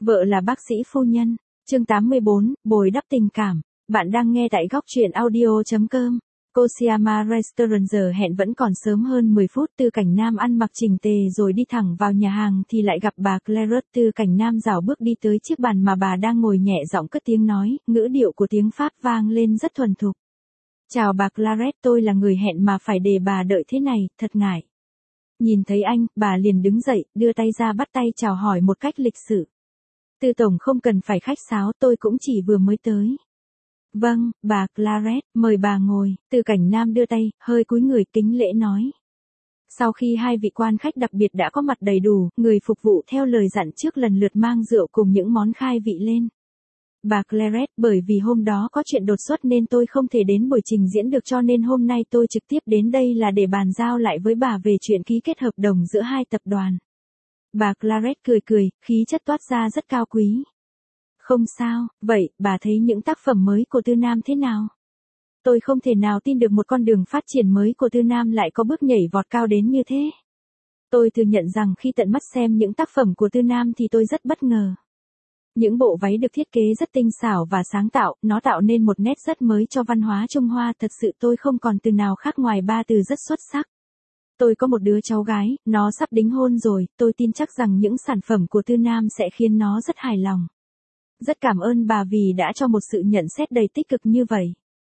Vợ là bác sĩ phu nhân. Chương 84, bồi đắp tình cảm. Bạn đang nghe tại góc truyện audio.com. Koshiyama Restaurant giờ hẹn vẫn còn sớm hơn 10 phút. Tư Cảnh Nam ăn mặc chỉnh tề rồi đi thẳng vào nhà hàng thì lại gặp bà Claret. Tư Cảnh Nam rảo bước đi tới chiếc bàn mà bà đang ngồi, nhẹ giọng cất tiếng nói, ngữ điệu của tiếng Pháp vang lên rất thuần thục. Chào bà Claret, tôi là người hẹn mà phải để bà đợi thế này, thật ngại. Nhìn thấy anh, bà liền đứng dậy, đưa tay ra bắt tay chào hỏi một cách lịch sự. Tư tổng không cần phải khách sáo, tôi cũng chỉ vừa mới tới. Vâng, bà Claret, mời bà ngồi. Tư Cảnh Nam đưa tay, hơi cúi người kính lễ nói. Sau khi hai vị quan khách đặc biệt đã có mặt đầy đủ, người phục vụ theo lời dặn trước lần lượt mang rượu cùng những món khai vị lên. Bà Claret, bởi vì hôm đó có chuyện đột xuất nên tôi không thể đến buổi trình diễn được, cho nên hôm nay tôi trực tiếp đến đây là để bàn giao lại với bà về chuyện ký kết hợp đồng giữa hai tập đoàn. Bà Claret cười cười, khí chất toát ra rất cao quý. Không sao, vậy, bà thấy những tác phẩm mới của Tư Nam thế nào? Tôi không thể nào tin được một con đường phát triển mới của Tư Nam lại có bước nhảy vọt cao đến như thế. Tôi thừa nhận rằng khi tận mắt xem những tác phẩm của Tư Nam thì tôi rất bất ngờ. Những bộ váy được thiết kế rất tinh xảo và sáng tạo, nó tạo nên một nét rất mới cho văn hóa Trung Hoa, thật sự tôi không còn từ nào khác ngoài ba từ rất xuất sắc. Tôi có một đứa cháu gái, nó sắp đính hôn rồi, tôi tin chắc rằng những sản phẩm của Tư Nam sẽ khiến nó rất hài lòng. Rất cảm ơn bà vì đã cho một sự nhận xét đầy tích cực như vậy.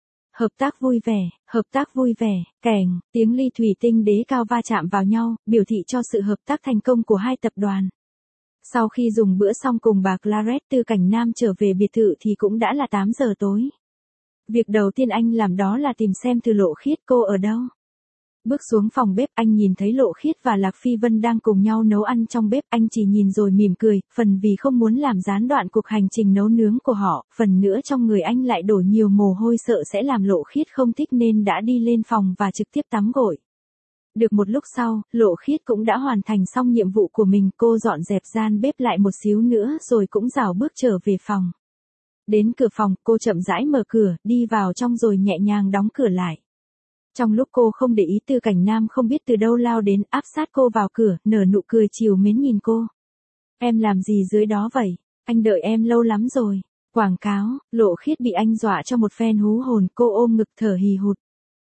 Hợp tác vui vẻ, kèng, tiếng ly thủy tinh đế cao va chạm vào nhau, biểu thị cho sự hợp tác thành công của hai tập đoàn. Sau khi dùng bữa xong cùng bà Claret, Tư Cảnh Nam trở về biệt thự thì cũng đã là 8 giờ tối. Việc đầu tiên anh làm đó là tìm xem Từ Lộ Khiết cô ở đâu. Bước xuống phòng bếp, anh nhìn thấy Lộ Khiết và Lạc Phi Vân đang cùng nhau nấu ăn trong bếp, anh chỉ nhìn rồi mỉm cười, phần vì không muốn làm gián đoạn cuộc hành trình nấu nướng của họ, phần nữa trong người anh lại đổ nhiều mồ hôi sợ sẽ làm Lộ Khiết không thích nên đã đi lên phòng và trực tiếp tắm gội. Được một lúc sau, Lộ Khiết cũng đã hoàn thành xong nhiệm vụ của mình, cô dọn dẹp gian bếp lại một xíu nữa rồi cũng rảo bước trở về phòng. Đến cửa phòng, cô chậm rãi mở cửa, đi vào trong rồi nhẹ nhàng đóng cửa lại. Trong lúc cô không để ý, Tư Cảnh Nam không biết từ đâu lao đến, áp sát cô vào cửa, nở nụ cười trìu mến nhìn cô. Em làm gì dưới đó vậy? Anh đợi em lâu lắm rồi. Quảng cáo. Lộ Khiết bị anh dọa cho một phen hú hồn, cô ôm ngực thở hì hụt.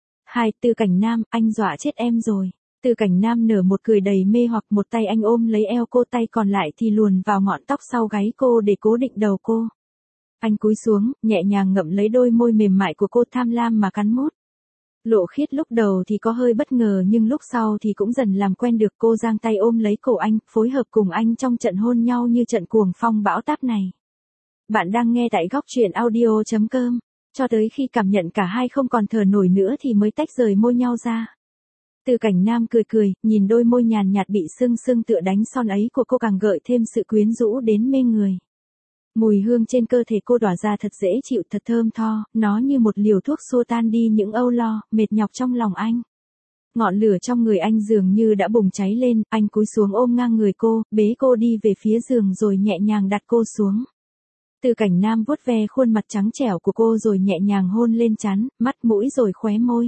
Tư Cảnh Nam, anh dọa chết em rồi. Tư Cảnh Nam nở một cười đầy mê hoặc, một tay anh ôm lấy eo cô, tay còn lại thì luồn vào ngọn tóc sau gáy cô để cố định đầu cô. Anh cúi xuống, nhẹ nhàng ngậm lấy đôi môi mềm mại của cô, tham lam mà cắn mút. Lộ Khiết lúc đầu thì có hơi bất ngờ nhưng lúc sau thì cũng dần làm quen được, cô giang tay ôm lấy cổ anh, phối hợp cùng anh trong trận hôn nhau như trận cuồng phong bão táp này. Bạn đang nghe tại góc truyện audio.com. Cho tới khi cảm nhận cả hai không còn thở nổi nữa thì mới tách rời môi nhau ra. Tư Cảnh Nam cười cười, nhìn đôi môi nhàn nhạt bị sưng sưng tựa đánh son ấy của cô càng gợi thêm sự quyến rũ đến mê người. Mùi hương trên cơ thể cô tỏa ra thật dễ chịu, thật thơm tho, nó như một liều thuốc xua tan đi những âu lo, mệt nhọc trong lòng anh. Ngọn lửa trong người anh dường như đã bùng cháy lên, anh cúi xuống ôm ngang người cô, bế cô đi về phía giường rồi nhẹ nhàng đặt cô xuống. Tư Cảnh Nam vuốt ve khuôn mặt trắng trẻo của cô rồi nhẹ nhàng hôn lên trán, mắt mũi rồi khóe môi.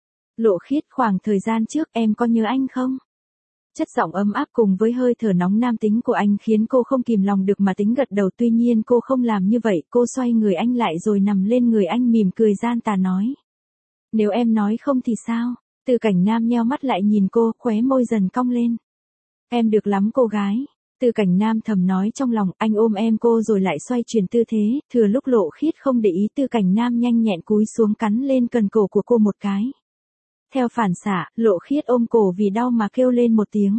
Lộ Khiết, khoảng thời gian trước em có nhớ anh không? Chất giọng ấm áp cùng với hơi thở nóng nam tính của anh khiến cô không kìm lòng được mà tính gật đầu, tuy nhiên cô không làm như vậy, cô xoay người anh lại rồi nằm lên người anh mỉm cười gian tà nói. Nếu em nói không thì sao? Tư Cảnh Nam nheo mắt lại nhìn cô, khóe môi dần cong lên. Em được lắm cô gái. Tư Cảnh Nam thầm nói trong lòng, anh ôm em cô rồi lại xoay chuyển tư thế, thừa lúc Lộ Khiết không để ý, Tư Cảnh Nam nhanh nhẹn cúi xuống cắn lên cần cổ của cô một cái. Theo phản xạ, Lộ Khiết ôm cổ vì đau mà kêu lên một tiếng.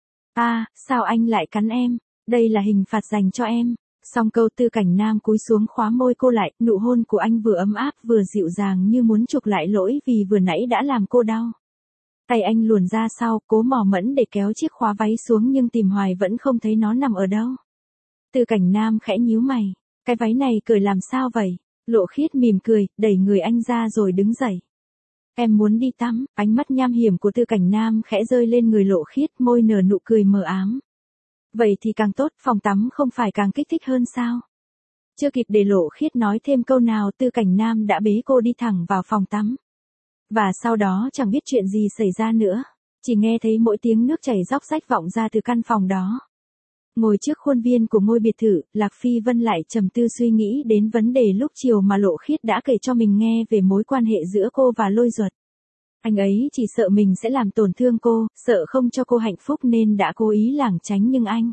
Sao anh lại cắn em? Đây là hình phạt dành cho em. Xong câu, Tư Cảnh Nam cúi xuống khóa môi cô lại, nụ hôn của anh vừa ấm áp vừa dịu dàng như muốn chuộc lại lỗi vì vừa nãy đã làm cô đau. Tay anh luồn ra sau, cố mò mẫm để kéo chiếc khóa váy xuống nhưng tìm hoài vẫn không thấy nó nằm ở đâu. Tư Cảnh Nam khẽ nhíu mày. Cái váy này cởi làm sao vậy? Lộ Khiết mỉm cười, đẩy người anh ra rồi đứng dậy. Em muốn đi tắm. Ánh mắt nham hiểm của Tư Cảnh Nam khẽ rơi lên người Lộ Khiết, môi nở nụ cười mờ ám. Vậy thì càng tốt, phòng tắm không phải càng kích thích hơn sao? Chưa kịp để Lộ Khiết nói thêm câu nào, Tư Cảnh Nam đã bế cô đi thẳng vào phòng tắm. Và sau đó chẳng biết chuyện gì xảy ra nữa, chỉ nghe thấy mỗi tiếng nước chảy róc rách vọng ra từ căn phòng đó. Ngồi trước khuôn viên của ngôi biệt thự, Lạc Phi Vân lại trầm tư suy nghĩ đến vấn đề lúc chiều mà Lộ Khiết đã kể cho mình nghe về mối quan hệ giữa cô và Lôi Duật. Anh ấy chỉ sợ mình sẽ làm tổn thương cô, sợ không cho cô hạnh phúc nên đã cố ý lảng tránh nhưng anh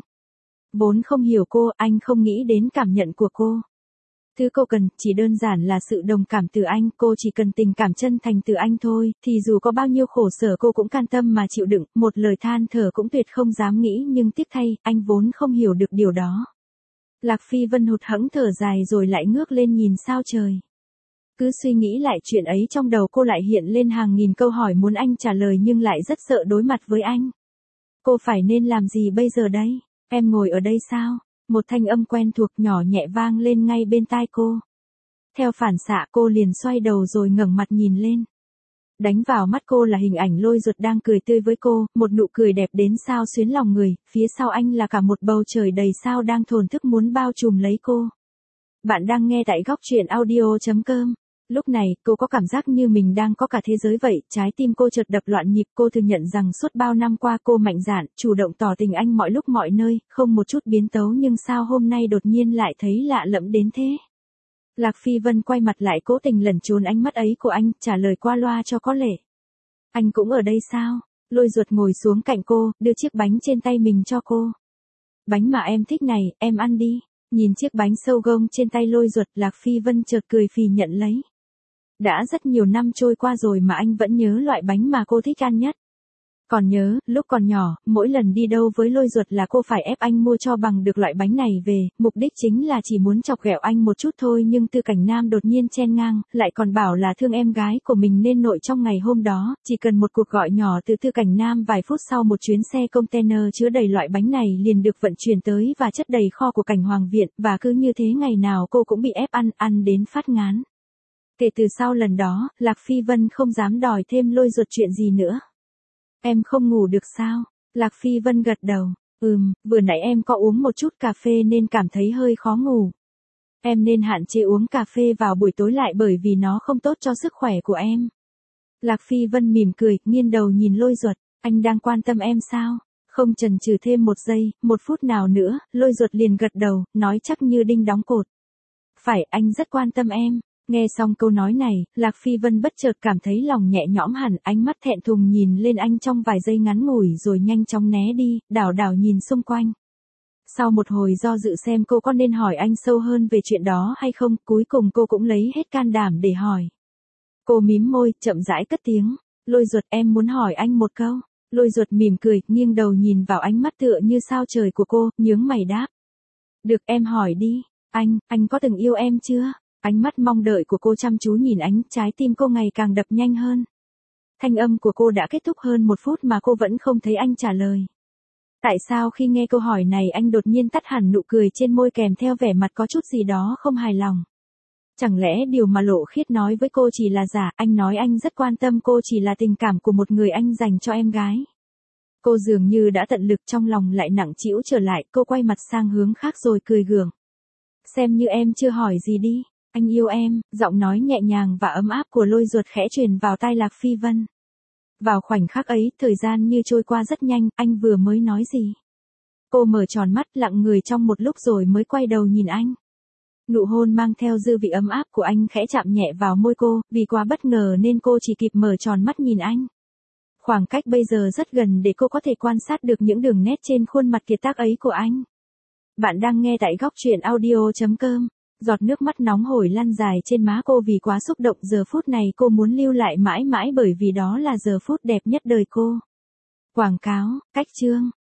vốn không hiểu cô, anh không nghĩ đến cảm nhận của cô. Thứ cô cần chỉ đơn giản là sự đồng cảm từ anh, cô chỉ cần tình cảm chân thành từ anh thôi, thì dù có bao nhiêu khổ sở cô cũng can tâm mà chịu đựng, một lời than thở cũng tuyệt không dám nghĩ nhưng tiếc thay, anh vốn không hiểu được điều đó. Lạc Phi Vân hụt hẫng thở dài rồi lại ngước lên nhìn sao trời. Cứ suy nghĩ lại chuyện ấy trong đầu cô lại hiện lên hàng nghìn câu hỏi muốn anh trả lời nhưng lại rất sợ đối mặt với anh. Cô phải nên làm gì bây giờ đây? Em ngồi ở đây sao? Một thanh âm quen thuộc nhỏ nhẹ vang lên ngay bên tai cô. Theo phản xạ cô liền xoay đầu rồi ngẩng mặt nhìn lên. Đánh vào mắt cô là hình ảnh Lôi Duật đang cười tươi với cô, một nụ cười đẹp đến sao xuyến lòng người, phía sau anh là cả một bầu trời đầy sao đang thổn thức muốn bao trùm lấy cô. Bạn đang nghe tại góc truyện audio.com. Lúc này, cô có cảm giác như mình đang có cả thế giới vậy, trái tim cô chợt đập loạn nhịp, cô thừa nhận rằng suốt bao năm qua cô mạnh dạn, chủ động tỏ tình anh mọi lúc mọi nơi, không một chút biến tấu nhưng sao hôm nay đột nhiên lại thấy lạ lẫm đến thế. Lạc Phi Vân quay mặt lại cố tình lẩn trốn ánh mắt ấy của anh, trả lời qua loa cho có lệ. Anh cũng ở đây sao? Lôi Duật ngồi xuống cạnh cô, đưa chiếc bánh trên tay mình cho cô. Bánh mà em thích này, em ăn đi. Nhìn chiếc bánh sâu gông trên tay Lôi Duật, Lạc Phi Vân chợt cười phì nhận lấy. Đã rất nhiều năm trôi qua rồi mà anh vẫn nhớ loại bánh mà cô thích ăn nhất. Còn nhớ, lúc còn nhỏ, mỗi lần đi đâu với Lôi Duật là cô phải ép anh mua cho bằng được loại bánh này về, mục đích chính là chỉ muốn chọc ghẹo anh một chút thôi nhưng Tư Cảnh Nam đột nhiên chen ngang, lại còn bảo là thương em gái của mình nên nội trong ngày hôm đó, chỉ cần một cuộc gọi nhỏ từ Tư Cảnh Nam vài phút sau một chuyến xe container chứa đầy loại bánh này liền được vận chuyển tới và chất đầy kho của Cảnh Hoàng Viện, và cứ như thế ngày nào cô cũng bị ép ăn đến phát ngán. Kể từ sau lần đó, Lạc Phi Vân không dám đòi thêm Lôi Duật chuyện gì nữa. Em không ngủ được sao? Lạc Phi Vân gật đầu. Vừa nãy em có uống một chút cà phê nên cảm thấy hơi khó ngủ. Em nên hạn chế uống cà phê vào buổi tối lại bởi vì nó không tốt cho sức khỏe của em. Lạc Phi Vân mỉm cười, nghiêng đầu nhìn Lôi Duật. Anh đang quan tâm em sao? Không chần chừ thêm một giây, một phút nào nữa, Lôi Duật liền gật đầu, nói chắc như đinh đóng cột. Phải, anh rất quan tâm em. Nghe xong câu nói này, Lạc Phi Vân bất chợt cảm thấy lòng nhẹ nhõm hẳn, ánh mắt thẹn thùng nhìn lên anh trong vài giây ngắn ngủi rồi nhanh chóng né đi, đảo đảo nhìn xung quanh. Sau một hồi do dự xem cô có nên hỏi anh sâu hơn về chuyện đó hay không, cuối cùng cô cũng lấy hết can đảm để hỏi. Cô mím môi, chậm rãi cất tiếng. Lôi Duật, em muốn hỏi anh một câu. Lôi Duật mỉm cười, nghiêng đầu nhìn vào ánh mắt tựa như sao trời của cô, nhướng mày đáp. Được, em hỏi đi. Anh có từng yêu em chưa? Ánh mắt mong đợi của cô chăm chú nhìn ánh, trái tim cô ngày càng đập nhanh hơn. Thanh âm của cô đã kết thúc hơn một phút mà cô vẫn không thấy anh trả lời. Tại sao khi nghe câu hỏi này anh đột nhiên tắt hẳn nụ cười trên môi kèm theo vẻ mặt có chút gì đó không hài lòng? Chẳng lẽ điều mà Lộ Khiết nói với cô chỉ là giả, anh nói anh rất quan tâm cô chỉ là tình cảm của một người anh dành cho em gái? Cô dường như đã tận lực trong lòng lại nặng trĩu trở lại, cô quay mặt sang hướng khác rồi cười gượng. Xem như em chưa hỏi gì đi. Anh yêu em, giọng nói nhẹ nhàng và ấm áp của Lôi Duật khẽ truyền vào tai Lạc Phi Vân. Vào khoảnh khắc ấy, thời gian như trôi qua rất nhanh, anh vừa mới nói gì? Cô mở tròn mắt lặng người trong một lúc rồi mới quay đầu nhìn anh. Nụ hôn mang theo dư vị ấm áp của anh khẽ chạm nhẹ vào môi cô, vì quá bất ngờ nên cô chỉ kịp mở tròn mắt nhìn anh. Khoảng cách bây giờ rất gần để cô có thể quan sát được những đường nét trên khuôn mặt kiệt tác ấy của anh. Bạn đang nghe tại góc truyện audio.com. Giọt nước mắt nóng hổi lăn dài trên má cô vì quá xúc động, giờ phút này cô muốn lưu lại mãi mãi bởi vì đó là giờ phút đẹp nhất đời cô. Quảng cáo, cách chương.